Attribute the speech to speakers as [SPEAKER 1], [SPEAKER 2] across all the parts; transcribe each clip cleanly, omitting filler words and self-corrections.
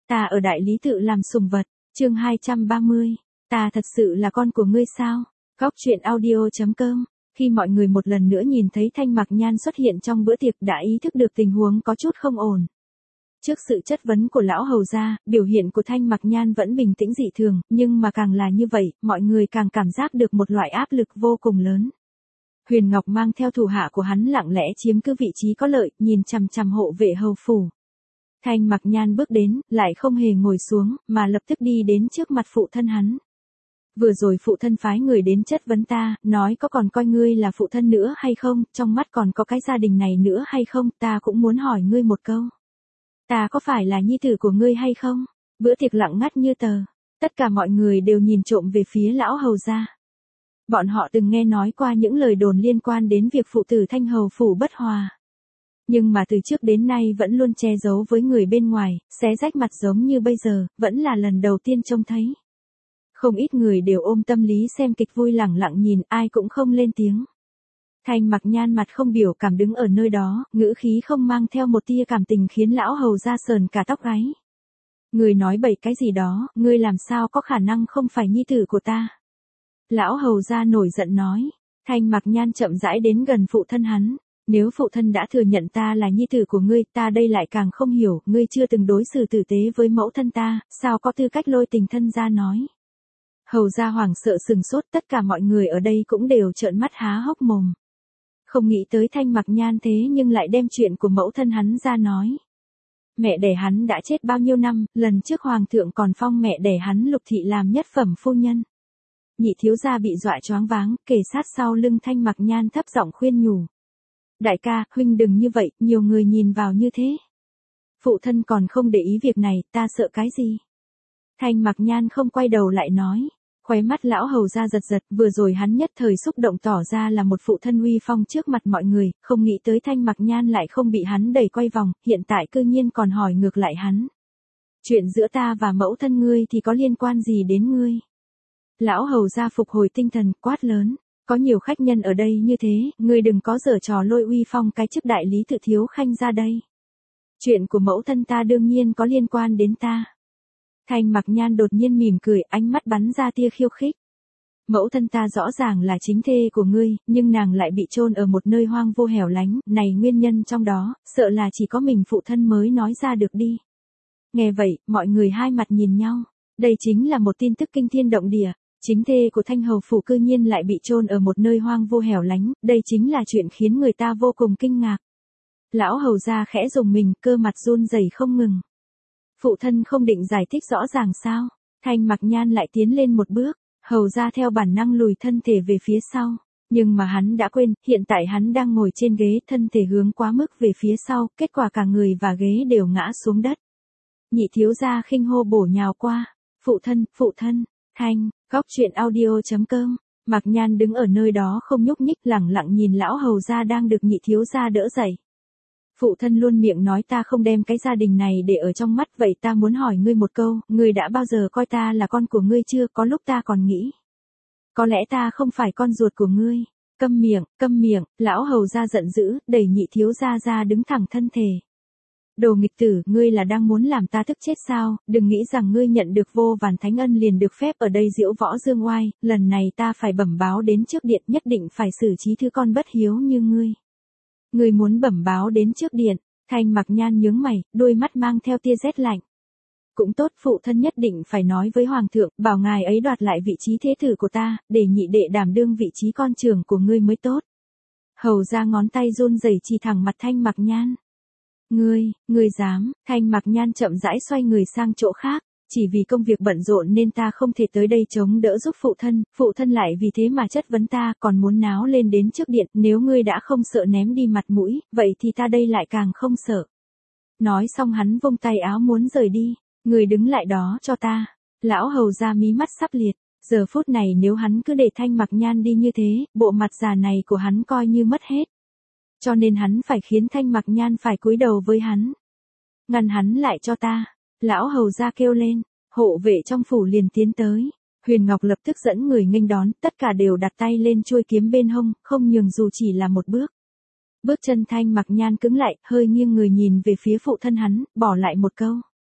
[SPEAKER 1] Ta ở đại lý tự làm sùng vật, chương 230, ta thật sự là con của ngươi sao? Góc truyện audio.com. Khi mọi người một lần nữa nhìn thấy Thanh Mặc Nhan xuất hiện trong bữa tiệc đã ý thức được tình huống có chút không ổn. Trước sự chất vấn của lão hầu gia, biểu hiện của Thanh Mặc Nhan vẫn bình tĩnh dị thường, nhưng mà càng là như vậy, mọi người càng cảm giác được một loại áp lực vô cùng lớn. Huyền Ngọc mang theo thủ hạ của hắn lặng lẽ chiếm cứ vị trí có lợi, nhìn chằm chằm hộ vệ hầu phủ. Thanh Mặc Nhan bước đến, lại không hề ngồi xuống, mà lập tức đi đến trước mặt phụ thân hắn. Vừa rồi phụ thân phái người đến chất vấn ta, nói có còn coi ngươi là phụ thân nữa hay không, trong mắt còn có cái gia đình này nữa hay không, ta cũng muốn hỏi ngươi một câu. Ta có phải là nhi tử của ngươi hay không? Bữa tiệc lặng ngắt như tờ, tất cả mọi người đều nhìn trộm về phía lão hầu gia. Bọn họ từng nghe nói qua những lời đồn liên quan đến việc phụ tử Thanh hầu phủ bất hòa. Nhưng mà từ trước đến nay vẫn luôn che giấu với người bên ngoài, xé rách mặt giống như bây giờ, vẫn là lần đầu tiên trông thấy. Không ít người đều ôm tâm lý xem kịch vui lẳng lặng nhìn, ai cũng không lên tiếng. Thanh Mặc Nhan mặt không biểu cảm đứng ở nơi đó, ngữ khí không mang theo một tia cảm tình khiến lão hầu gia sờn cả tóc gáy. Người nói bậy cái gì đó, ngươi làm sao có khả năng không phải nhi tử của ta? Lão hầu gia nổi giận nói. Thanh Mặc Nhan chậm rãi đến gần phụ thân hắn. Nếu phụ thân đã thừa nhận ta là nhi tử của ngươi, ta đây lại càng không hiểu, ngươi chưa từng đối xử tử tế với mẫu thân ta, sao có tư cách lôi tình thân ra nói. Hầu gia hoảng sợ sừng sốt, tất cả mọi người ở đây cũng đều trợn mắt há hốc mồm. Không nghĩ tới Thanh Mặc Nhan thế nhưng lại đem chuyện của mẫu thân hắn ra nói. Mẹ đẻ hắn đã chết bao nhiêu năm, lần trước hoàng thượng còn phong mẹ đẻ hắn Lục thị làm nhất phẩm phu nhân. Nhị thiếu gia bị dọa choáng váng, kề sát sau lưng Thanh Mặc Nhan thấp giọng khuyên nhủ. Đại ca, huynh đừng như vậy, nhiều người nhìn vào như thế. Phụ thân còn không để ý việc này, ta sợ cái gì? Thanh Mặc Nhan không quay đầu lại nói. Khóe mắt lão hầu gia giật giật, vừa rồi hắn nhất thời xúc động tỏ ra là một phụ thân uy phong trước mặt mọi người, không nghĩ tới Thanh Mặc Nhan lại không bị hắn đẩy quay vòng, hiện tại cư nhiên còn hỏi ngược lại hắn. Chuyện giữa ta và mẫu thân ngươi thì có liên quan gì đến ngươi? Lão hầu gia phục hồi tinh thần, quát lớn. Có nhiều khách nhân ở đây như thế, ngươi đừng có giở trò lôi uy phong cái chức đại lý tự thiếu khanh ra đây. Chuyện của mẫu thân ta đương nhiên có liên quan đến ta. Thanh Mặc Nhan đột nhiên mỉm cười, ánh mắt bắn ra tia khiêu khích. Mẫu thân ta rõ ràng là chính thê của ngươi, nhưng nàng lại bị chôn ở một nơi hoang vu hẻo lánh, này nguyên nhân trong đó, sợ là chỉ có mình phụ thân mới nói ra được đi. Nghe vậy, mọi người hai mặt nhìn nhau, đây chính là một tin tức kinh thiên động địa. Chính thê của Thanh hầu phủ cư nhiên lại bị chôn ở một nơi hoang vu hẻo lánh, đây chính là chuyện khiến người ta vô cùng kinh ngạc. Lão hầu gia khẽ rùng mình, cơ mặt run rẩy không ngừng. Phụ thân không định giải thích rõ ràng sao? Thanh Mặc Nhan lại tiến lên một bước, hầu gia theo bản năng lùi thân thể về phía sau. Nhưng mà hắn đã quên, hiện tại hắn đang ngồi trên ghế, thân thể hướng quá mức về phía sau, kết quả cả người và ghế đều ngã xuống đất. Nhị thiếu gia khinh hô bổ nhào qua. Phụ thân, Thanh. Góc truyện audio.com. Mặc Nhan đứng ở nơi đó không nhúc nhích, lẳng lặng nhìn lão hầu gia đang được nhị thiếu gia đỡ dậy. Phụ thân luôn miệng nói ta không đem cái gia đình này để ở trong mắt, vậy ta muốn hỏi ngươi một câu, ngươi đã bao giờ coi ta là con của ngươi chưa? Có lúc ta còn nghĩ, có lẽ ta không phải con ruột của ngươi. Câm miệng, lão hầu gia giận dữ, đẩy nhị thiếu gia ra đứng thẳng thân thể. Đồ nghịch tử, ngươi là đang muốn làm ta tức chết sao? Đừng nghĩ rằng ngươi nhận được vô vàn thánh ân liền được phép ở đây diễu võ dương oai, lần này ta phải bẩm báo đến trước điện, nhất định phải xử trí thứ con bất hiếu như ngươi. Ngươi muốn bẩm báo đến trước điện? Thanh Mặc Nhan nhướng mày, đôi mắt mang theo tia rét lạnh. Cũng tốt, phụ thân nhất định phải nói với hoàng thượng, bảo ngài ấy đoạt lại vị trí thế tử của ta, để nhị đệ đảm đương vị trí con trưởng của ngươi mới tốt. Hầu ra ngón tay run rẩy chỉ thẳng mặt Thanh Mặc Nhan. Ngươi dám? Thanh Mặc Nhan chậm rãi xoay người sang chỗ khác, chỉ vì công việc bận rộn nên ta không thể tới đây chống đỡ giúp phụ thân lại vì thế mà chất vấn ta, còn muốn náo lên đến trước điện, nếu ngươi đã không sợ ném đi mặt mũi, vậy thì ta đây lại càng không sợ. Nói xong hắn vung tay áo muốn rời đi, ngươi đứng lại đó cho ta. Lão hầu gia mí mắt sắp liệt, giờ phút này nếu hắn cứ để Thanh Mặc Nhan đi như thế, bộ mặt già này của hắn coi như mất hết. Cho nên hắn phải khiến Thanh Mặc Nhan phải cúi đầu với hắn. Ngăn hắn lại cho ta. Lão hầu gia kêu lên, hộ vệ trong phủ liền tiến tới. Huyền Ngọc lập tức dẫn người nghênh đón, tất cả đều đặt tay lên chuôi kiếm bên hông, không nhường dù chỉ là một bước. Bước chân Thanh Mặc Nhan cứng lại, hơi nghiêng người nhìn về phía phụ thân hắn, bỏ lại một câu.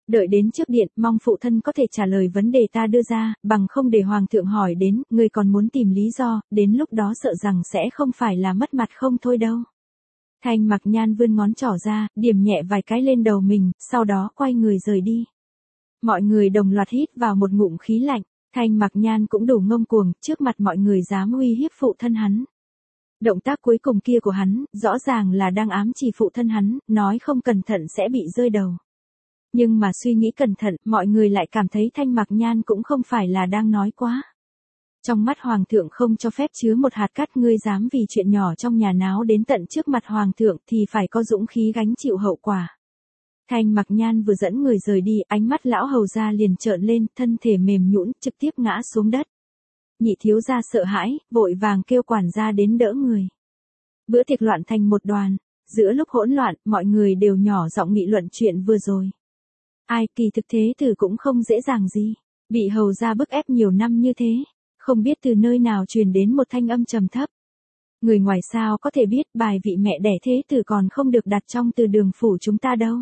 [SPEAKER 1] Đợi đến trước điện, mong phụ thân có thể trả lời vấn đề ta đưa ra, bằng không để hoàng thượng hỏi đến, người còn muốn tìm lý do, đến lúc đó sợ rằng sẽ không phải là mất mặt không thôi đâu. Thanh Mặc Nhan vươn ngón trỏ ra, điểm nhẹ vài cái lên đầu mình, sau đó quay người rời đi. Mọi người đồng loạt hít vào một ngụm khí lạnh, Thanh Mặc Nhan cũng đủ ngông cuồng, trước mặt mọi người dám uy hiếp phụ thân hắn. Động tác cuối cùng kia của hắn, rõ ràng là đang ám chỉ phụ thân hắn, nói không cẩn thận sẽ bị rơi đầu. Nhưng mà suy nghĩ cẩn thận, mọi người lại cảm thấy Thanh Mặc Nhan cũng không phải là đang nói quá. Trong mắt hoàng thượng không cho phép chứa một hạt cát, ngươi dám vì chuyện nhỏ trong nhà náo đến tận trước mặt hoàng thượng thì phải có dũng khí gánh chịu hậu quả. Thanh Mặc Nhan vừa dẫn người rời đi, ánh mắt lão hầu gia liền trợn lên, thân thể mềm nhũn, trực tiếp ngã xuống đất. Nhị thiếu gia sợ hãi, vội vàng kêu quản gia đến đỡ người. Bữa tiệc loạn thành một đoàn, giữa lúc hỗn loạn, mọi người đều nhỏ giọng nghị luận chuyện vừa rồi. Ai, kỳ thực thế tử cũng không dễ dàng gì, bị hầu gia bức ép nhiều năm như thế, không biết từ nơi nào truyền đến một thanh âm trầm thấp. Người ngoài sao có thể biết bài vị mẹ đẻ thế tử còn không được đặt trong từ đường phủ chúng ta đâu.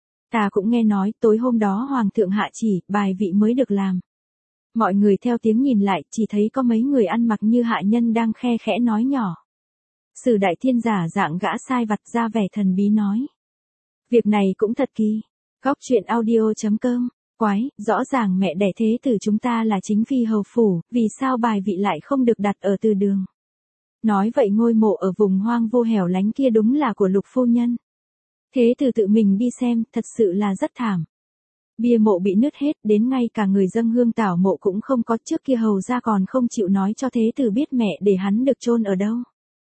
[SPEAKER 1] Ta cũng nghe nói tối hôm đó hoàng thượng hạ chỉ, bài vị mới được làm. Mọi người theo tiếng nhìn lại, chỉ thấy có mấy người ăn mặc như hạ nhân đang khe khẽ nói nhỏ. Sử Đại Thiên giả dạng gã sai vặt ra vẻ thần bí nói. Việc này cũng thật kỳ. Góc truyện audio.com. Quái, rõ ràng mẹ đẻ thế tử chúng ta là chính phi hầu phủ, vì sao bài vị lại không được đặt ở từ đường. Nói vậy ngôi mộ ở vùng hoang vô hẻo lánh kia đúng là của Lục phu nhân. Thế tử tự mình đi xem, thật sự là rất thảm. Bia mộ bị nứt hết, đến ngay cả người dâng hương tảo mộ cũng không có, trước kia hầu gia còn không chịu nói cho thế tử biết mẹ để hắn được chôn ở đâu.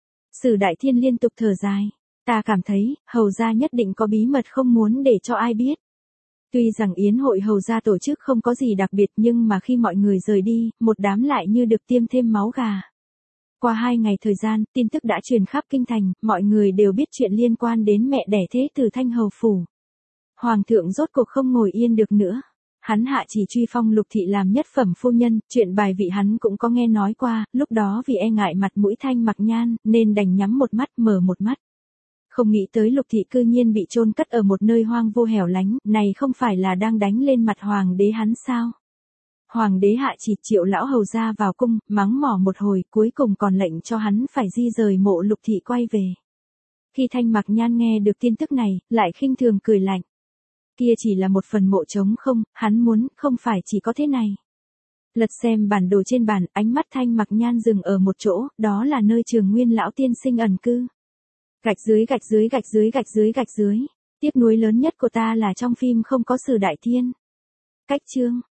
[SPEAKER 1] Sử Đại Thiên liên tục thở dài. Ta cảm thấy, hầu gia nhất định có bí mật không muốn để cho ai biết. Tuy rằng yến hội hầu gia tổ chức không có gì đặc biệt nhưng mà khi mọi người rời đi, một đám lại như được tiêm thêm máu gà. Qua 2 ngày thời gian, tin tức đã truyền khắp kinh thành, mọi người đều biết chuyện liên quan đến mẹ đẻ thế tử Thanh hầu phủ. Hoàng thượng rốt cuộc không ngồi yên được nữa. Hắn hạ chỉ truy phong Lục thị làm nhất phẩm phu nhân, chuyện bài vị hắn cũng có nghe nói qua, lúc đó vì e ngại mặt mũi Thanh Mặc Nhan, nên đành nhắm một mắt mở một mắt. Không nghĩ tới Lục thị cư nhiên bị chôn cất ở một nơi hoang vô hẻo lánh, này không phải là đang đánh lên mặt hoàng đế hắn sao? Hoàng đế hạ chỉ triệu lão hầu gia vào cung, mắng mỏ một hồi, cuối cùng còn lệnh cho hắn phải di rời mộ Lục thị quay về. Khi Thanh Mặc Nhan nghe được tin tức này, lại khinh thường cười lạnh. Kia chỉ là một phần mộ trống không, hắn muốn, không phải chỉ có thế này. Lật xem bản đồ trên bàn, ánh mắt Thanh Mặc Nhan dừng ở một chỗ, đó là nơi Trường Nguyên lão tiên sinh ẩn cư. Gạch dưới gạch dưới gạch dưới gạch dưới gạch dưới. Tiếc nuối lớn nhất của ta là trong phim không có Sử Đại Thiên. Cách chương.